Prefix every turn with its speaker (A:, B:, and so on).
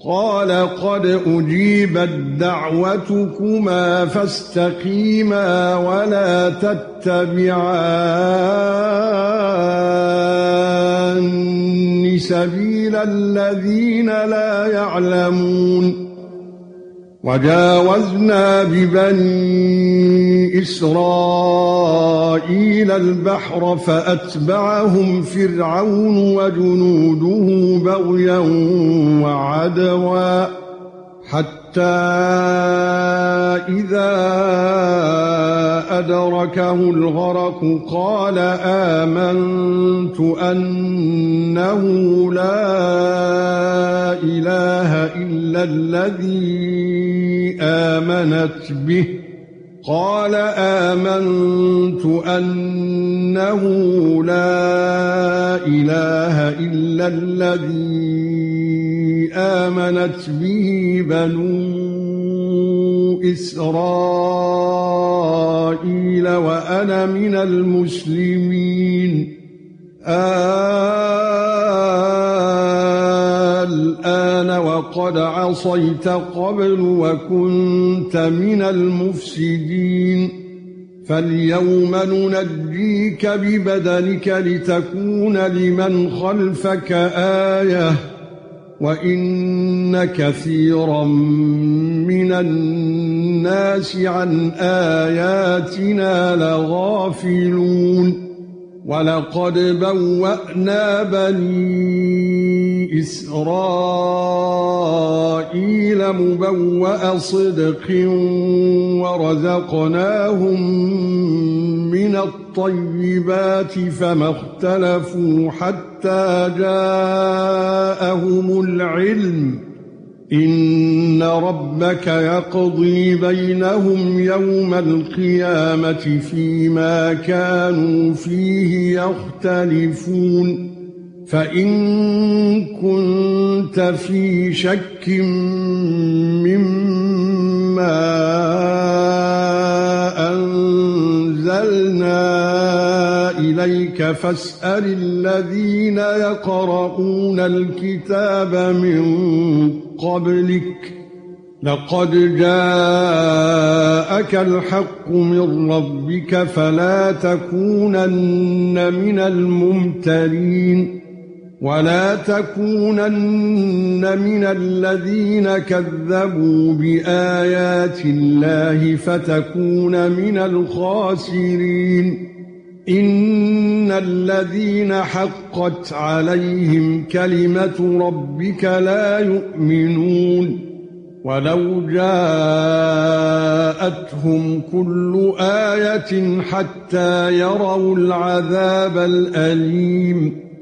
A: قال قد أجيبت دعوتكما فاستقيما ولا تتبعان سبيل الذين لا يعلمون وجاوزنا ببني إسرائيل البحر فأتبعهم فرعون وجنوده بغيا وعدوا حتى إذا أدركه الغرق قال آمنت أنه لا إله إلا الذي آمنت به بنو إسرائيل وأنا من المسلمين الآن وقد عصيت قبل وكنت من المفسدين فاليوم ننجيك ببدنك لتكون لمن خلفك آية وإن كثيرا من الناس عن آياتنا لغافلون وَلَقَدْ بَوَّأْنَا بَنِي إِسْرَائِيلَ مُبَوَّأَ صِدْقٍ وَرَزَقْنَاهُم مِّنَ الطَّيِّبَاتِ فَمَا اخْتَلَفُوا حَتَّى جَاءَهُمُ الْعِلْمُ إِنَّ رَبَّكَ يَقْضِي بَيْنَهُمْ يَوْمَ الْقِيَامَةِ فِيمَا كَانُوا فِيهِ يَخْتَلِفُونَ فَإِن كُنتَ فِي شَكٍّ مِّمَّا أَنزَلْنَا إِلَيْكَ فَاسْأَلِ الَّذِينَ يَقْرَؤُونَ الْكِتَابَ مِن قبلك لقد جاءك الحق من ربك فلا تكونن من الممترين ولا تكونن من الذين كذبوا بآيات الله فتكون من الخاسرين إن الذين حقت عليهم كلمة ربك لا يؤمنون ولو جاءتهم كل آية حتى يروا العذاب الأليم